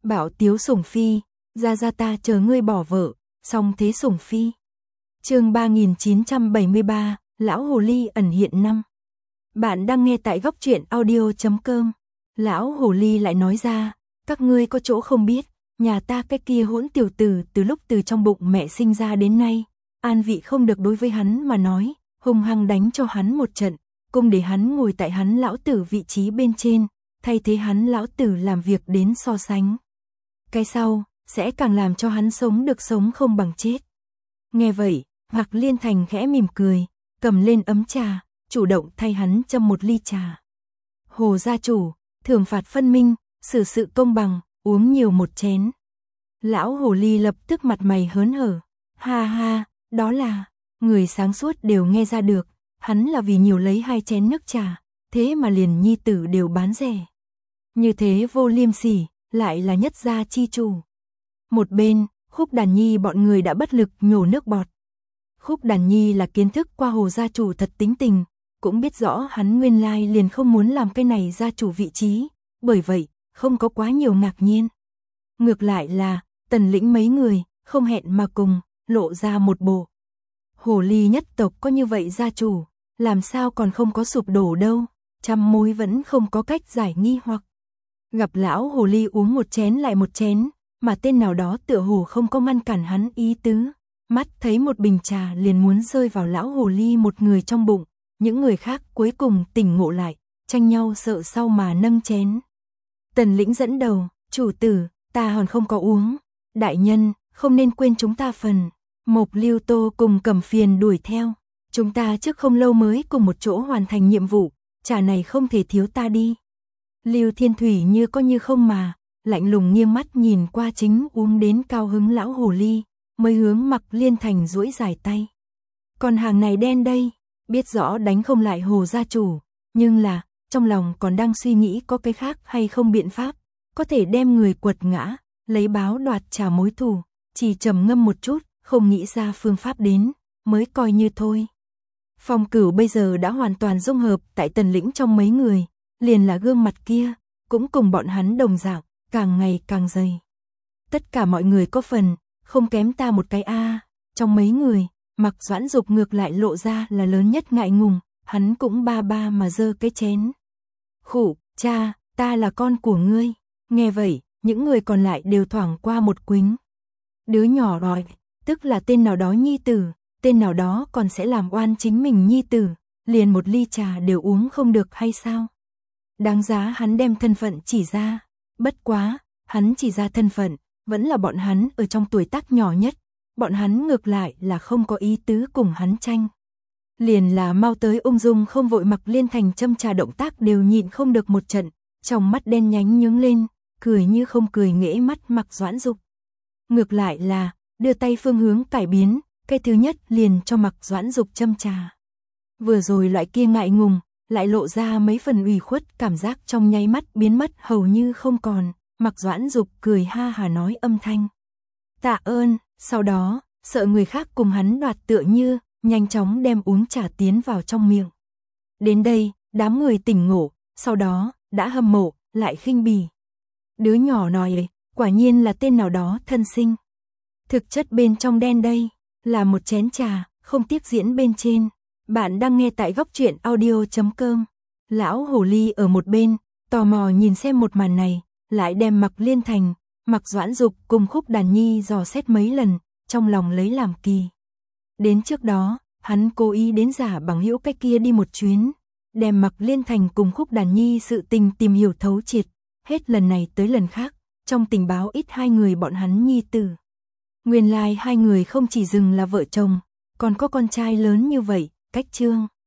Bảo Tiếu Sủng Phi, ra ta chờ ngươi bỏ vợ, song thế Sủng Phi. Chương 3973, Lão Hồ Ly ẩn hiện năm. Bạn đang nghe tại góc truyện audio.com. Lão Hồ Ly lại nói ra, các ngươi có chỗ không biết, nhà ta cái kia hỗn tiểu tử từ lúc từ trong bụng mẹ sinh ra đến nay, an vị không được đối với hắn mà nói, hung hăng đánh cho hắn một trận, cùng để hắn ngồi tại hắn lão tử vị trí bên trên, thay thế hắn lão tử làm việc đến so sánh. Cái sau, sẽ càng làm cho hắn sống được sống không bằng chết. Nghe vậy, Mạc Liên Thành khẽ mỉm cười, cầm lên ấm trà, chủ động thay hắn châm một ly trà. Hồ gia chủ, thưởng phạt phân minh, xử sự công bằng, uống nhiều một chén. Lão Hồ Ly lập tức mặt mày hớn hở, ha ha, đó là, người sáng suốt đều nghe ra được, hắn là vì nhiều lấy 2 chén nước trà, thế mà liền nhi tử đều bán rẻ. Như thế vô liêm sỉ, lại là nhất gia chi chủ. Một bên, Khúc Đàn Nhi bọn người đã bất lực nhổ nước bọt. Khúc Đàn Nhi là kiến thức qua Hồ gia chủ thật tính tình, cũng biết rõ hắn nguyên lai liền không muốn làm cái này gia chủ vị trí, bởi vậy, không có quá nhiều ngạc nhiên. Ngược lại là, Tần Lĩnh mấy người, không hẹn mà cùng, lộ ra một bộ. Hồ Ly nhất tộc có như vậy gia chủ, làm sao còn không có sụp đổ đâu, trăm mối vẫn không có cách giải nghi hoặc. Gặp lão Hồ Ly uống một chén lại một chén, mà tên nào đó tựa hồ không có ngăn cản hắn ý tứ, mắt thấy một bình trà liền muốn rơi vào lão Hồ Ly một người trong bụng, những người khác cuối cùng tỉnh ngộ lại, tranh nhau sợ sau mà nâng chén. Tần Lĩnh dẫn đầu, chủ tử, ta còn không có uống, đại nhân, không nên quên chúng ta phần. Mộc Lưu Tô cùng Cẩm Phiền đuổi theo, chúng ta trước không lâu mới cùng một chỗ hoàn thành nhiệm vụ, trà này không thể thiếu ta đi. Lưu Thiên Thủy như có như không mà, lạnh lùng nghiêng mắt nhìn qua chính uống đến cao hứng lão Hồ Ly, mới hướng Mạc Liên Thành duỗi dài tay. Còn hàng này đen đây, biết rõ đánh không lại Hồ gia chủ, nhưng là, trong lòng còn đang suy nghĩ có cái khác hay không biện pháp, có thể đem người quật ngã, lấy báo đoạt trả mối thù, chỉ trầm ngâm một chút, không nghĩ ra phương pháp đến, mới coi như thôi. Phong Cửu bây giờ đã hoàn toàn dung hợp tại Tần Lĩnh trong mấy người, liền là gương mặt kia, cũng cùng bọn hắn đồng dạng, càng ngày càng dày. Tất cả mọi người có phần, không kém ta một cái a. Trong mấy người, Mạc Doãn Dục ngược lại lộ ra là lớn nhất ngại ngùng, hắn cũng ba ba mà giơ cái chén. Khụ, cha, ta là con của ngươi. Nghe vậy, những người còn lại đều thoảng qua một quính. Đứa nhỏ rồi, tức là tên nào đó nhi tử, tên nào đó còn sẽ làm oan chính mình nhi tử, liền một ly trà đều uống không được hay sao? Đáng giá hắn đem thân phận chỉ ra, bất quá, hắn chỉ ra thân phận, vẫn là bọn hắn ở trong tuổi tác nhỏ nhất, bọn hắn ngược lại là không có ý tứ cùng hắn tranh. Liền là mau tới ung dung không vội Mạc Liên Thành châm trà động tác đều nhịn không được một trận, trong mắt đen nhánh nhướng lên, cười như không cười nghễ mắt Mạc Doãn Dục. Ngược lại là, đưa tay phương hướng cải biến, cái thứ nhất liền cho Mạc Doãn Dục châm trà. Vừa rồi loại kia ngại ngùng, lại lộ ra mấy phần ủy khuất, cảm giác trong nháy mắt biến mất hầu như không còn, Mạc Doãn Dục cười ha hà nói âm thanh. Tạ ơn, sau đó, sợ người khác cùng hắn đoạt tựa như, nhanh chóng đem uống trà tiến vào trong miệng. Đến đây, đám người tỉnh ngộ, sau đó, đã hâm mộ, lại khinh bỉ. Đứa nhỏ nói, quả nhiên là tên nào đó thân sinh. Thực chất bên trong đen đây, là một chén trà, không tiếc diễn bên trên. Bạn đang nghe tại góc truyện audio.com. Lão Hồ Ly ở một bên, tò mò nhìn xem một màn này, lại đem Mạc Liên Thành, Mạc Doãn Dục cùng Khúc Đàn Nhi dò xét mấy lần, trong lòng lấy làm kỳ. Đến trước đó, hắn cố ý đến giả bằng hữu cách kia đi một chuyến, đem Mạc Liên Thành cùng Khúc Đàn Nhi sự tình tìm hiểu thấu triệt, hết lần này tới lần khác, trong tình báo ít 2 người bọn hắn nhi tử. Nguyên lai 2 người không chỉ dừng là vợ chồng, còn có con trai lớn như vậy, cách trương.